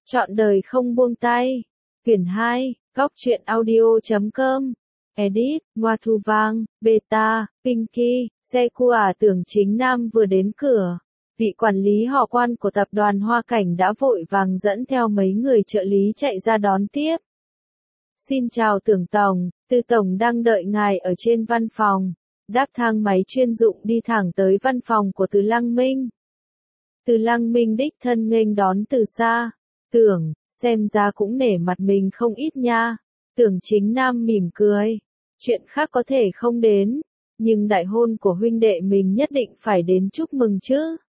Trọn đời không buông tay. Quyển 2, Góc truyện audio.com. Edit, Ngoa Thu Vang, Beta, Pinky, xe cu Tưởng Chính Nam vừa đến cửa. Vị quản lý họ quan của tập đoàn Hoa Cảnh đã vội vàng dẫn theo mấy người trợ lý chạy ra đón tiếp. Xin chào Tưởng Tổng, Từ Tổng đang đợi ngài ở trên văn phòng. Đáp thang máy chuyên dụng đi thẳng tới văn phòng của Từ Lăng Minh. Từ Lăng Minh đích thân nghênh đón từ xa. Tưởng, xem ra cũng nể mặt mình không ít nha. Tưởng Chính Nam mỉm cười. Chuyện khác có thể không đến, nhưng đại hôn của huynh đệ mình nhất định phải đến chúc mừng chứ.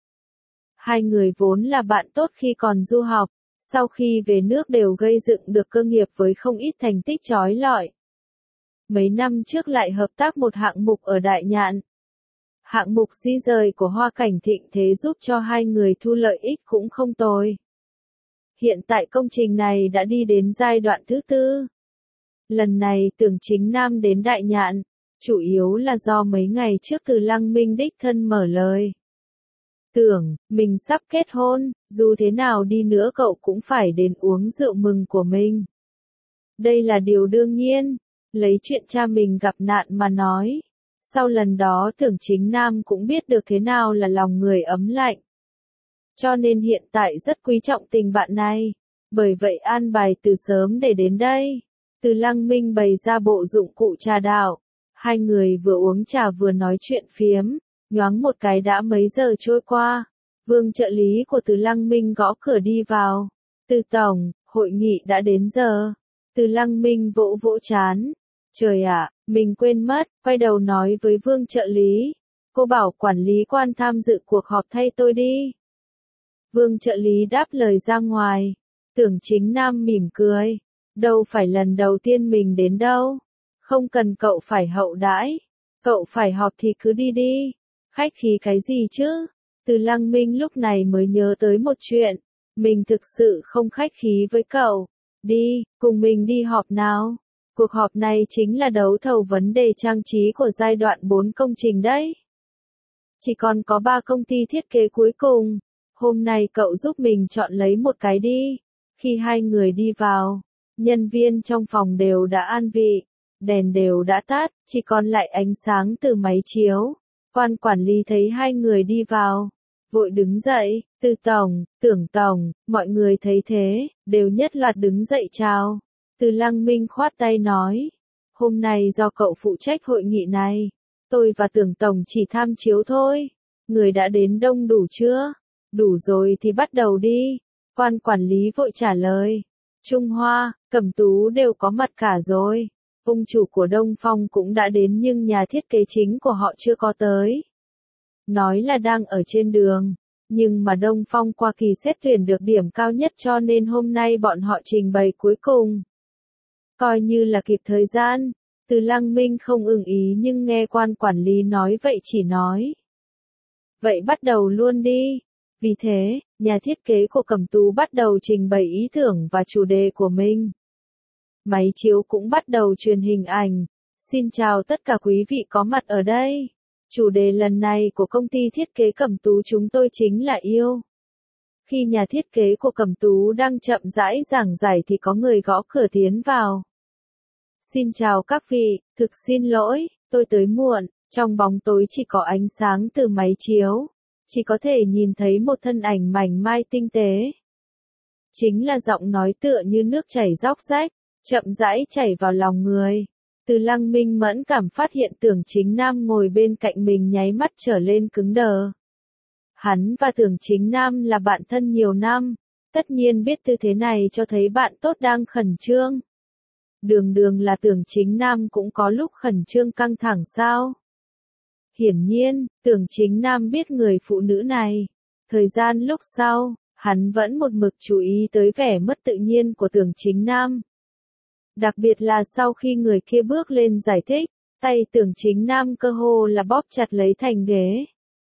Hai người vốn là bạn tốt khi còn du học, sau khi về nước đều gây dựng được cơ nghiệp với không ít thành tích chói lọi. Mấy năm trước lại hợp tác một hạng mục ở Đại Nhạn. Hạng mục di rời của Hoa Cảnh thịnh thế giúp cho hai người thu lợi ích cũng không tồi. Hiện tại công trình này đã đi đến giai đoạn thứ 4. Lần này Tưởng Chính Nam đến Đại Nhạn, chủ yếu là do mấy ngày trước Từ Lăng Minh đích thân mở lời. Tưởng, mình sắp kết hôn, dù thế nào đi nữa cậu cũng phải đến uống rượu mừng của mình. Đây là điều đương nhiên, lấy chuyện cha mình gặp nạn mà nói. Sau lần đó Tưởng Chính Nam cũng biết được thế nào là lòng người ấm lạnh. Cho nên hiện tại rất quý trọng tình bạn này, bởi vậy an bài từ sớm để đến đây. Từ Lăng Minh bày ra bộ dụng cụ trà đạo, hai người vừa uống trà vừa nói chuyện phiếm, nhoáng một cái đã mấy giờ trôi qua. Vương trợ lý của Từ Lăng Minh gõ cửa đi vào. Từ Tổng, hội nghị đã đến giờ. Từ Lăng Minh vỗ vỗ trán. Trời ạ, mình quên mất, quay đầu nói với Vương trợ lý. Cô bảo quản lý quan tham dự cuộc họp thay tôi đi. Vương trợ lý đáp lời ra ngoài. Tưởng Chính Nam mỉm cười. Đâu phải lần đầu tiên mình đến đâu. Không cần cậu phải hậu đãi. Cậu phải họp thì cứ đi đi. Khách khí cái gì chứ? Từ Lăng Minh lúc này mới nhớ tới một chuyện. Mình thực sự không khách khí với cậu. Đi, cùng mình đi họp nào. Cuộc họp này chính là đấu thầu vấn đề trang trí của giai đoạn 4 công trình đấy. Chỉ còn có 3 công ty thiết kế cuối cùng. Hôm nay cậu giúp mình chọn lấy một cái đi. Khi hai người đi vào, nhân viên trong phòng đều đã an vị, đèn đều đã tắt, chỉ còn lại ánh sáng từ máy chiếu. Quan quản lý thấy hai người đi vào, vội đứng dậy. Từ Tổng, Tưởng Tổng, mọi người thấy thế, đều nhất loạt đứng dậy chào. Từ Lăng Minh khoát tay nói, hôm nay do cậu phụ trách hội nghị này, tôi và Tưởng Tổng chỉ tham chiếu thôi. Người đã đến đông đủ chưa? Đủ rồi thì bắt đầu đi. Quan quản lý vội trả lời. Trung Hoa, Cẩm Tú đều có mặt cả rồi. Ông chủ của Đông Phong cũng đã đến nhưng nhà thiết kế chính của họ chưa có tới. Nói là đang ở trên đường, nhưng mà Đông Phong qua kỳ xét tuyển được điểm cao nhất cho nên hôm nay bọn họ trình bày cuối cùng. Coi như là kịp thời gian. Từ Lăng Minh không ưng ý nhưng nghe quan quản lý nói vậy chỉ nói. Vậy bắt đầu luôn đi. Vì thế, nhà thiết kế của Cẩm Tú bắt đầu trình bày ý tưởng và chủ đề của mình. Máy chiếu cũng bắt đầu truyền hình ảnh. Xin chào tất cả quý vị có mặt ở đây. Chủ đề lần này của công ty thiết kế Cẩm Tú chúng tôi chính là yêu. Khi nhà thiết kế của Cẩm Tú đang chậm rãi giảng giải thì có người gõ cửa tiến vào. Xin chào các vị, thực xin lỗi, tôi tới muộn, trong bóng tối chỉ có ánh sáng từ máy chiếu. Chỉ có thể nhìn thấy một thân ảnh mảnh mai tinh tế. Chính là giọng nói tựa như nước chảy róc rách, chậm rãi chảy vào lòng người. Từ Lăng Minh mẫn cảm phát hiện Tưởng Chính Nam ngồi bên cạnh mình nháy mắt trở lên cứng đờ. Hắn và Tưởng Chính Nam là bạn thân nhiều năm, tất nhiên biết tư thế này cho thấy bạn tốt đang khẩn trương. Đường là Tưởng Chính Nam cũng có lúc khẩn trương căng thẳng sao? Hiển nhiên, Tưởng Chính Nam biết người phụ nữ này. Thời gian lúc sau, hắn vẫn một mực chú ý tới vẻ mất tự nhiên của Tưởng Chính Nam. Đặc biệt là sau khi người kia bước lên giải thích, tay Tưởng Chính Nam cơ hồ là bóp chặt lấy thành ghế.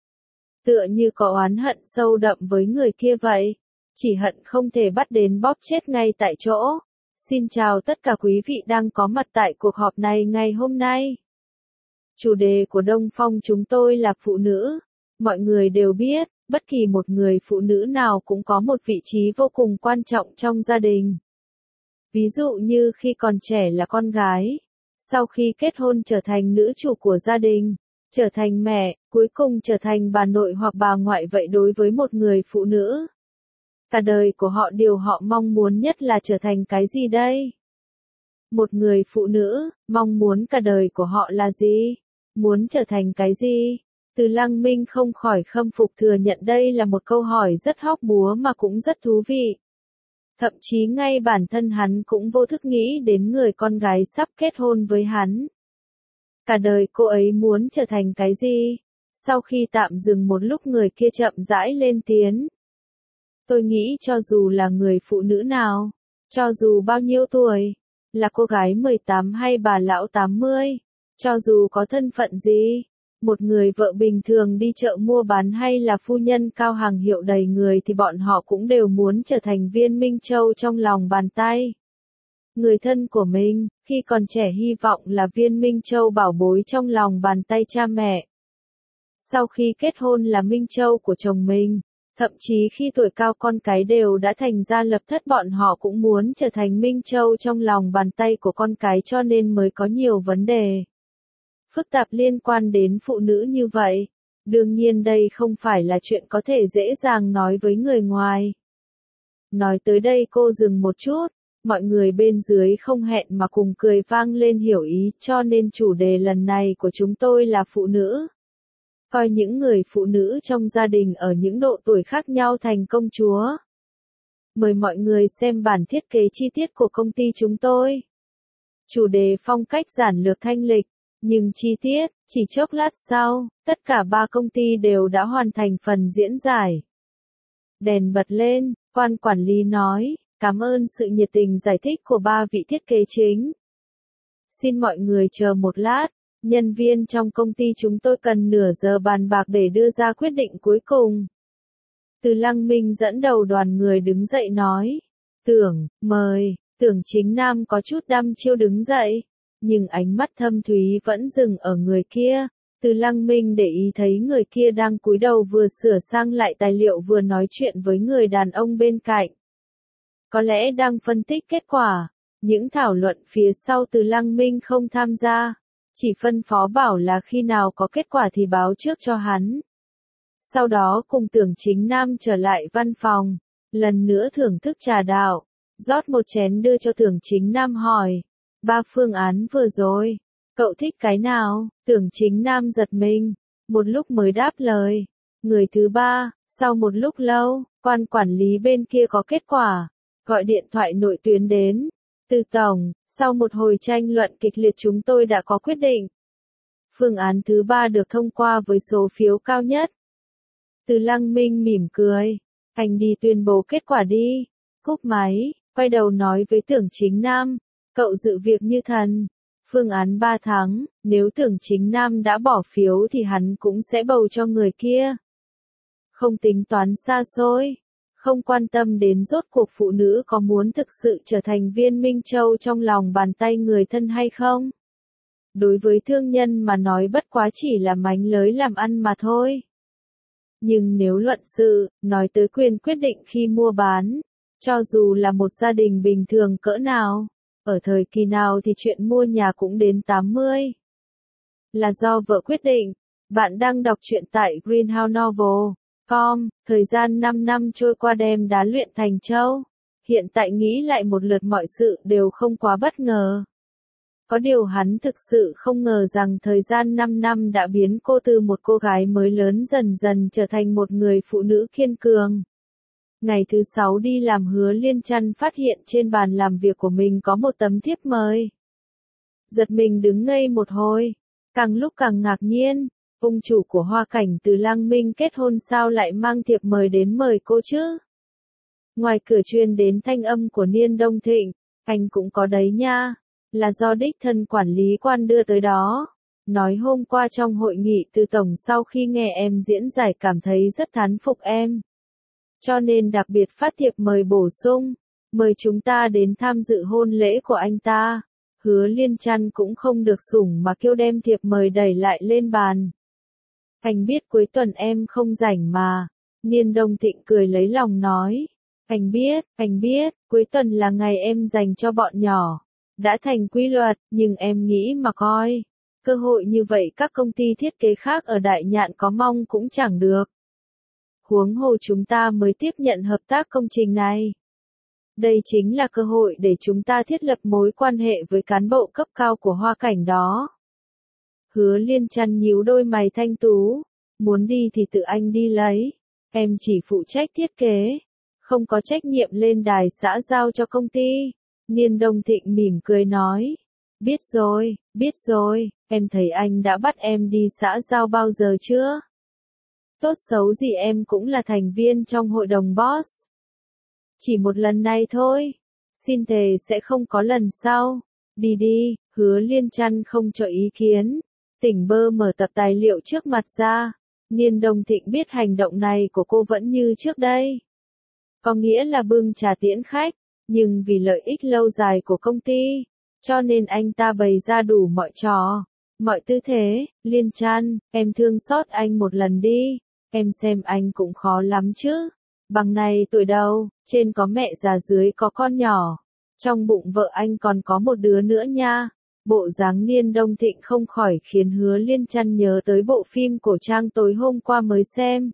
Tựa như có oán hận sâu đậm với người kia vậy. Chỉ hận không thể bắt đến bóp chết ngay tại chỗ. Xin chào tất cả quý vị đang có mặt tại cuộc họp này ngày hôm nay. Chủ đề của Đông Phong chúng tôi là phụ nữ. Mọi người đều biết, Bất kỳ một người phụ nữ nào cũng có một vị trí vô cùng quan trọng trong gia đình. Ví dụ như khi còn trẻ là con gái, sau khi kết hôn trở thành nữ chủ của gia đình, trở thành mẹ, cuối cùng trở thành bà nội hoặc bà ngoại. Vậy đối với một người phụ nữ, cả đời của họ điều họ mong muốn nhất là trở thành cái gì đây? Một người phụ nữ, mong muốn cả đời của họ là gì? Muốn trở thành cái gì? Từ Lăng Minh không khỏi khâm phục thừa nhận đây là một câu hỏi rất hóc búa mà cũng rất thú vị. Thậm chí ngay bản thân hắn cũng vô thức nghĩ đến người con gái sắp kết hôn với hắn. Cả đời cô ấy muốn trở thành cái gì? Sau khi tạm dừng một lúc người kia chậm rãi lên tiếng. Tôi nghĩ cho dù là người phụ nữ nào, cho dù bao nhiêu tuổi, là cô gái 18 hay bà lão 80, cho dù có thân phận gì, một người vợ bình thường đi chợ mua bán hay là phu nhân cao hàng hiệu đầy người thì bọn họ cũng đều muốn trở thành viên minh châu trong lòng bàn tay. Người thân của mình, khi còn trẻ hy vọng là viên minh châu bảo bối trong lòng bàn tay cha mẹ. Sau khi kết hôn là minh châu của chồng mình, thậm chí khi tuổi cao con cái đều đã thành gia lập thất bọn họ cũng muốn trở thành minh châu trong lòng bàn tay của con cái cho nên mới có nhiều vấn đề phức tạp liên quan đến phụ nữ như vậy. Đương nhiên đây không phải là chuyện có thể dễ dàng nói với người ngoài. Nói tới đây cô dừng một chút, mọi người bên dưới không hẹn mà cùng cười vang lên hiểu ý, cho nên chủ đề lần này của chúng tôi là phụ nữ. Coi những người phụ nữ trong gia đình ở những độ tuổi khác nhau thành công chúa. Mời mọi người xem bản thiết kế chi tiết của công ty chúng tôi. Chủ đề phong cách giản lược thanh lịch. Nhưng chi tiết, chỉ chốc lát sau, tất cả 3 công ty đều đã hoàn thành phần diễn giải. Đèn bật lên, quan quản lý nói, cảm ơn sự nhiệt tình giải thích của 3 vị thiết kế chính. Xin mọi người chờ một lát, nhân viên trong công ty chúng tôi cần nửa giờ bàn bạc để đưa ra quyết định cuối cùng. Từ Lăng Minh dẫn đầu đoàn người đứng dậy nói, mời, Tưởng Chính Nam có chút đăm chiêu đứng dậy. Nhưng ánh mắt thâm thúy vẫn dừng ở người kia. Từ Lăng Minh để ý thấy người kia đang cúi đầu vừa sửa sang lại tài liệu vừa nói chuyện với người đàn ông bên cạnh. Có lẽ đang phân tích kết quả. Những thảo luận phía sau Từ Lăng Minh không tham gia. Chỉ phân phó bảo là khi nào có kết quả thì báo trước cho hắn. Sau đó cùng Tưởng Chính Nam trở lại văn phòng. Lần nữa thưởng thức trà đạo. Rót một chén đưa cho Tưởng Chính Nam hỏi. 3 phương án vừa rồi, cậu thích cái nào? Tưởng Chính Nam giật mình, một lúc mới đáp lời. Người thứ 3, sau một lúc lâu, quan quản lý bên kia có kết quả, gọi điện thoại nội tuyến đến. Từ tổng, sau một hồi tranh luận kịch liệt chúng tôi đã có quyết định. Phương án thứ 3 được thông qua với số phiếu cao nhất. Từ Lăng Minh mỉm cười, anh đi tuyên bố kết quả đi. Cúp máy, quay đầu nói với Tưởng Chính Nam. Cậu dự việc như thần. Phương án 3 tháng, nếu Tưởng Chính Nam đã bỏ phiếu thì hắn cũng sẽ bầu cho người kia. Không tính toán xa xôi, không quan tâm đến rốt cuộc phụ nữ có muốn thực sự trở thành viên minh châu trong lòng bàn tay người thân hay không. Đối với thương nhân mà nói bất quá chỉ là mánh lới làm ăn mà thôi. Nhưng nếu luận sự, nói tới quyền quyết định khi mua bán, cho dù là một gia đình bình thường cỡ nào, ở thời kỳ nào thì chuyện mua nhà cũng đến 80. Là do vợ quyết định. Bạn đang đọc truyện tại greenhousenovel.com, thời gian 5 năm trôi qua đem đá luyện thành châu. Hiện tại nghĩ lại một lượt mọi sự đều không quá bất ngờ. Có điều hắn thực sự không ngờ rằng thời gian 5 năm đã biến cô từ một cô gái mới lớn dần dần trở thành một người phụ nữ kiên cường. Ngày thứ 6 đi làm Hứa Liên Trăn phát hiện trên bàn làm việc của mình có một tấm thiếp mời. Giật mình đứng ngây một hồi, càng lúc càng ngạc nhiên, ông chủ của Hoa Cảnh Từ Lăng Minh kết hôn sao lại mang thiệp mời đến mời cô chứ? Ngoài cửa truyền đến thanh âm của Niên Đông Thịnh, anh cũng có đấy nha, là do đích thân quản lý quan đưa tới đó. Nói hôm qua trong hội nghị Từ tổng sau khi nghe em diễn giải cảm thấy rất thán phục em. Cho nên đặc biệt phát thiệp mời bổ sung, mời chúng ta đến tham dự hôn lễ của anh ta. Hứa Liên Trăn cũng không được sủng mà kêu đem thiệp mời đẩy lại lên bàn. Anh biết cuối tuần em không rảnh mà, Niên Đông Thịnh cười lấy lòng nói. Anh biết, cuối tuần là ngày em dành cho bọn nhỏ. Đã thành quy luật, nhưng em nghĩ mà coi. Cơ hội như vậy các công ty thiết kế khác ở Đại Nhạn có mong cũng chẳng được. Huống hồ chúng ta mới tiếp nhận hợp tác công trình này. Đây chính là cơ hội để chúng ta thiết lập mối quan hệ với cán bộ cấp cao của Hoa Cảnh đó. Hứa Liên chăn nhíu đôi mày thanh tú. Muốn đi thì tự anh đi lấy. Em chỉ phụ trách thiết kế. Không có trách nhiệm lên đài xã giao cho công ty. Niên Đông Thịnh mỉm cười nói. Biết rồi, em thấy anh đã bắt em đi xã giao bao giờ chưa? Tốt xấu gì em cũng là thành viên trong hội đồng boss. Chỉ một lần này thôi. Xin thề sẽ không có lần sau. Đi, Hứa Liên chăn không cho ý kiến. Tỉnh bơ mở tập tài liệu trước mặt ra. Niên Đông Thịnh biết hành động này của cô vẫn như trước đây. Có nghĩa là bưng trà tiễn khách, nhưng vì lợi ích lâu dài của công ty, cho nên anh ta bày ra đủ mọi trò, mọi tư thế. Liên chăn, em thương xót anh một lần đi, em xem anh cũng khó lắm chứ. Bằng này tuổi đầu, trên có mẹ già dưới có con nhỏ, trong bụng vợ anh còn có một đứa nữa nha. Bộ dáng Niên Đông Thịnh không khỏi khiến Hứa Liên chăn nhớ tới bộ phim cổ trang tối hôm qua mới xem.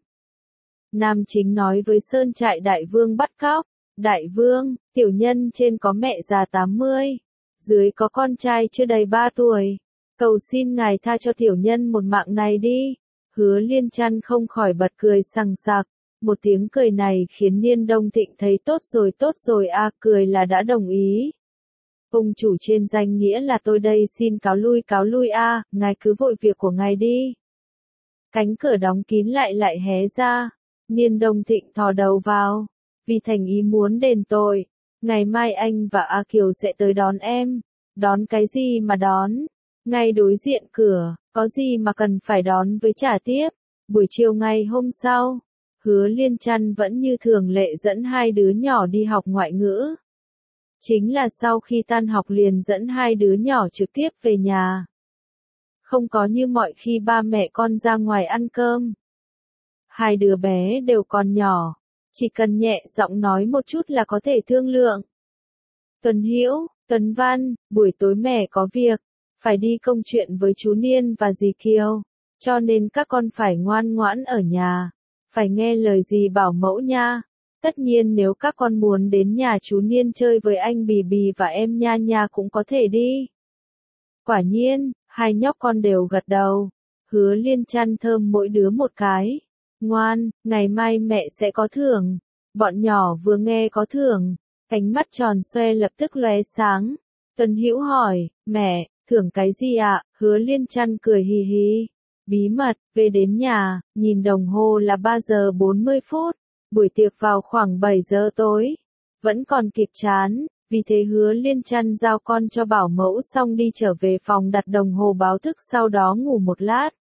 Nam chính nói với Sơn Trại Đại Vương bắt cóc. Đại Vương, tiểu nhân trên có mẹ già 80, dưới có con trai chưa đầy 3 tuổi. Cầu xin ngài tha cho tiểu nhân một mạng này đi. Hứa Liên chăn không khỏi bật cười sằng sặc. Một tiếng cười này khiến Niên Đông Thịnh thấy tốt rồi cười là đã đồng ý. Ông chủ trên danh nghĩa là tôi đây xin cáo lui ngài cứ vội việc của ngài đi. Cánh cửa đóng kín lại hé ra. Niên Đông Thịnh thò đầu vào. Vì thành ý muốn đền tội, ngày mai anh và A Kiều sẽ tới đón em. Đón cái gì mà đón? Ngay đối diện cửa, có gì mà cần phải đón với trả tiếp. Buổi chiều ngày hôm sau, Hứa Liên chăn vẫn như thường lệ dẫn hai đứa nhỏ đi học ngoại ngữ. Chính là sau khi tan học liền dẫn hai đứa nhỏ trực tiếp về nhà. Không có như mọi khi ba mẹ con ra ngoài ăn cơm. Hai đứa bé đều còn nhỏ, chỉ cần nhẹ giọng nói một chút là có thể thương lượng. Tuấn Hữu, Tuấn Văn, buổi tối mẹ có việc, phải đi công chuyện với chú Niên và dì Kiều, cho nên các con phải ngoan ngoãn ở nhà, phải nghe lời dì bảo mẫu nha. Tất nhiên nếu các con muốn đến nhà chú Niên chơi với anh Bì Bì và em Nha Nha cũng có thể đi. Quả nhiên, hai nhóc con đều gật đầu. Hứa Liên chăn thơm mỗi đứa một cái. Ngoan, ngày mai mẹ sẽ có thưởng. Bọn nhỏ vừa nghe có thưởng, ánh mắt tròn xoe lập tức lóe sáng. Tuấn Hữu hỏi, mẹ, thưởng cái gì ạ? Hứa Liên chăn cười hì hì. Bí mật, về đến nhà, nhìn đồng hồ là 3 giờ 40 phút. Buổi tiệc vào khoảng 7 giờ tối. Vẫn còn kịp chán, vì thế Hứa Liên chăn giao con cho bảo mẫu xong đi trở về phòng đặt đồng hồ báo thức, sau đó ngủ một lát.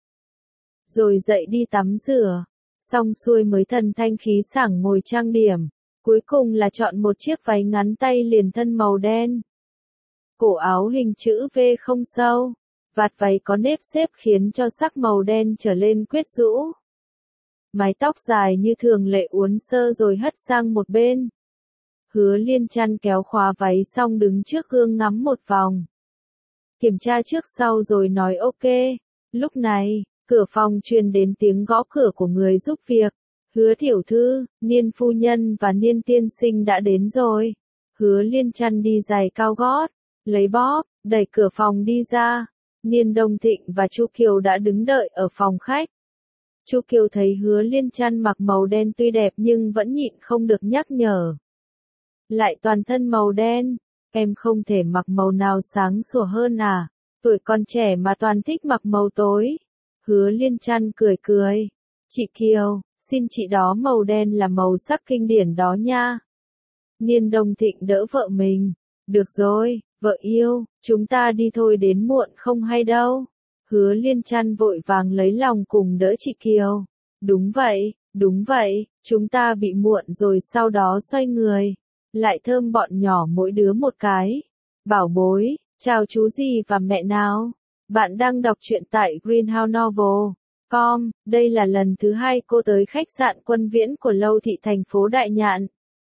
Rồi dậy đi tắm rửa. Xong xuôi mới thần thanh khí sảng ngồi trang điểm. Cuối cùng là chọn một chiếc váy ngắn tay liền thân màu đen. Cổ áo hình chữ V không sâu. Vạt váy có nếp xếp khiến cho sắc màu đen trở lên quyến rũ. Mái tóc dài như thường lệ uốn sơ rồi hất sang một bên. Hứa Liên chăn kéo khóa váy xong đứng trước gương ngắm một vòng. Kiểm tra trước sau rồi nói ok. Lúc này, cửa phòng truyền đến tiếng gõ cửa của người giúp việc. Hứa tiểu thư, Niên phu nhân và Niên tiên sinh đã đến rồi. Hứa Liên chăn đi giày cao gót, lấy bóp, đẩy cửa phòng đi ra. Niên Đông Thịnh và Chu Kiều đã đứng đợi ở phòng khách. Chu Kiều thấy Hứa Liên chăn mặc màu đen tuy đẹp nhưng vẫn nhịn không được nhắc nhở. Lại toàn thân màu đen, em không thể mặc màu nào sáng sủa hơn à? Tuổi còn trẻ mà toàn thích mặc màu tối. Hứa Liên chăn cười. Chị Kiều, xin chị đó màu đen là màu sắc kinh điển đó nha. Niên Đông Thịnh đỡ vợ mình. Được rồi, vợ yêu, chúng ta đi thôi, đến muộn không hay đâu. Hứa Liên chăn vội vàng lấy lòng cùng đỡ chị Kiều. Đúng vậy, chúng ta bị muộn rồi, sau đó xoay người. Lại thơm bọn nhỏ mỗi đứa một cái. Bảo bối, chào chú gì và mẹ nào. Bạn đang đọc truyện tại Greenhouse Novel. Đây là lần thứ hai cô tới khách sạn Quân Viễn của Lâu Thị thành phố Đại Nhạn.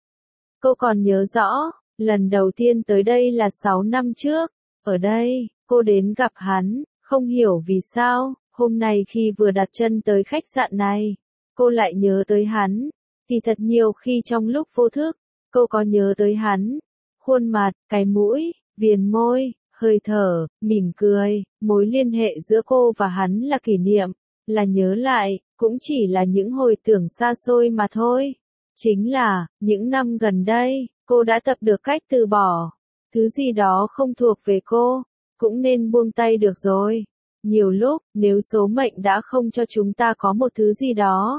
Cô còn nhớ rõ, lần đầu tiên tới đây là 6 năm trước. Ở đây, cô đến gặp hắn, không hiểu vì sao, hôm nay khi vừa đặt chân tới khách sạn này, cô lại nhớ tới hắn. Thì thật nhiều khi trong lúc vô thức, cô có nhớ tới hắn. Khuôn mặt, cái mũi, viền môi, hơi thở, mỉm cười, mối liên hệ giữa cô và hắn là kỷ niệm, là nhớ lại, cũng chỉ là những hồi tưởng xa xôi mà thôi. Chính là, những năm gần đây, cô đã tập được cách từ bỏ. Thứ gì đó không thuộc về cô, cũng nên buông tay được rồi. Nhiều lúc, nếu số mệnh đã không cho chúng ta có một thứ gì đó,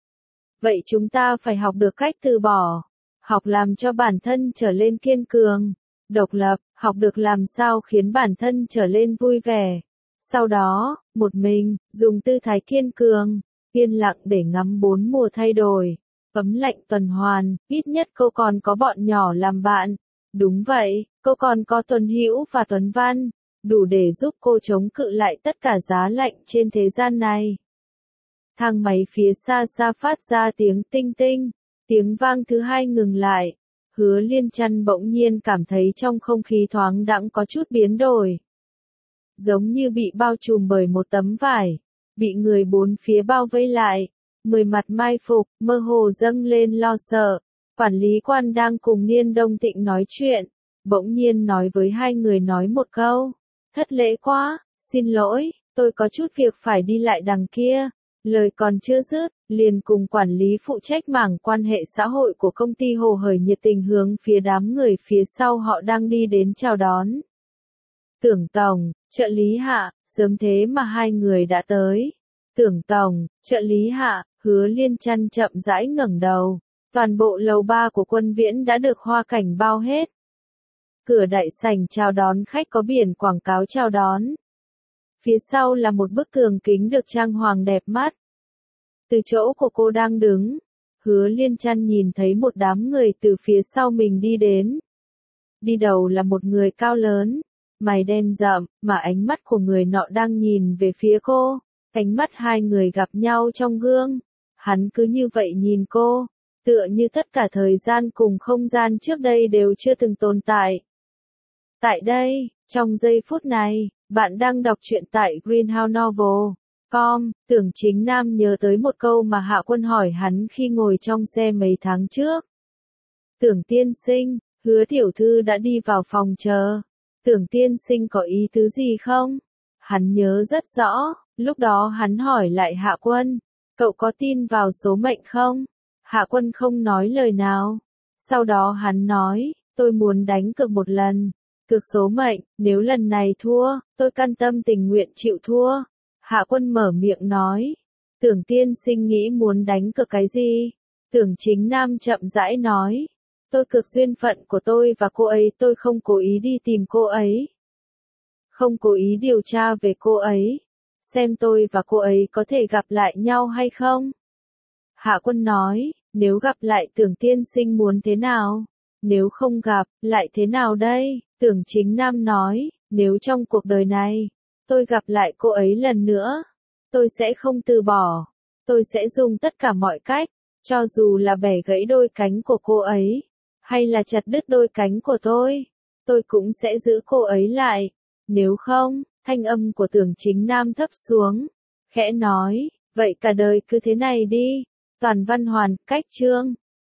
vậy chúng ta phải học được cách từ bỏ. Học làm cho bản thân trở lên kiên cường, độc lập, học được làm sao khiến bản thân trở lên vui vẻ. Sau đó, một mình, dùng tư thái kiên cường, yên lặng để ngắm bốn mùa thay đổi, ấm lạnh tuần hoàn, ít nhất cô còn có bọn nhỏ làm bạn. Đúng vậy, cô còn có Tuấn Hữu và Tuấn Văn, đủ để giúp cô chống cự lại tất cả giá lạnh trên thế gian này. Thang máy phía xa xa phát ra tiếng tinh tinh, tiếng vang thứ hai ngừng lại. Hứa Liên Chân bỗng nhiên cảm thấy trong không khí thoáng đãng có chút biến đổi. Giống như bị bao trùm bởi một tấm vải, bị người bốn phía bao vây lại, 10 mặt mai phục, mơ hồ dâng lên lo sợ. Quản lý quan đang cùng Niên Đông Tịnh nói chuyện, bỗng nhiên nói với hai người nói một câu, thất lễ quá, xin lỗi, tôi có chút việc phải đi lại đằng kia. Lời còn chưa dứt, liền cùng quản lý phụ trách mảng quan hệ xã hội của công ty hồ hởi nhiệt tình hướng phía đám người phía sau họ đang đi đến chào đón. Tưởng tổng, trợ lý Hạ, sớm thế mà hai người đã tới. Tưởng tổng, trợ lý Hạ, Hứa Liên Chân chậm rãi ngẩng đầu. Toàn bộ lầu 3 của Quân Viễn đã được hoa cảnh bao hết. Cửa đại sảnh chào đón khách có biển quảng cáo chào đón. Phía sau là một bức tường kính được trang hoàng đẹp mắt. Từ chỗ của cô đang đứng, Hứa Liên Chân nhìn thấy một đám người từ phía sau mình đi đến. Đi đầu là một người cao lớn, mày đen rậm, mà ánh mắt của người nọ đang nhìn về phía cô. Ánh mắt hai người gặp nhau trong gương. Hắn cứ như vậy nhìn cô, tựa như tất cả thời gian cùng không gian trước đây đều chưa từng tồn tại. Tại đây, trong giây phút này, bạn đang đọc truyện tại Greenhouse Novel. Tưởng Chính Nam nhớ tới một câu mà Hạ Quân hỏi hắn khi ngồi trong xe mấy tháng trước. Tưởng tiên sinh, Hứa tiểu thư đã đi vào phòng chờ. Tưởng tiên sinh có ý tứ gì không? Hắn nhớ rất rõ, lúc đó hắn hỏi lại Hạ Quân, cậu có tin vào số mệnh không? Hạ Quân không nói lời nào. Sau đó hắn nói, tôi muốn đánh cược một lần. Cược số mệnh, nếu lần này thua, tôi cam tâm tình nguyện chịu thua. Hạ Quân mở miệng nói, Tưởng tiên sinh nghĩ muốn đánh cược cái gì? Tưởng Chính Nam chậm rãi nói, tôi cược duyên phận của tôi và cô ấy, tôi không cố ý đi tìm cô ấy. Không cố ý điều tra về cô ấy. Xem tôi và cô ấy có thể gặp lại nhau hay không? Hạ Quân nói, nếu gặp lại Tưởng tiên sinh muốn thế nào? Nếu không gặp, lại thế nào đây? Tưởng Chính Nam nói, nếu trong cuộc đời này, tôi gặp lại cô ấy lần nữa, tôi sẽ không từ bỏ. Tôi sẽ dùng tất cả mọi cách, cho dù là bẻ gãy đôi cánh của cô ấy, hay là chặt đứt đôi cánh của tôi cũng sẽ giữ cô ấy lại. Nếu không, thanh âm của Tưởng Chính Nam thấp xuống, khẽ nói, vậy cả đời cứ thế này đi. Toàn văn hoàn, cách chương.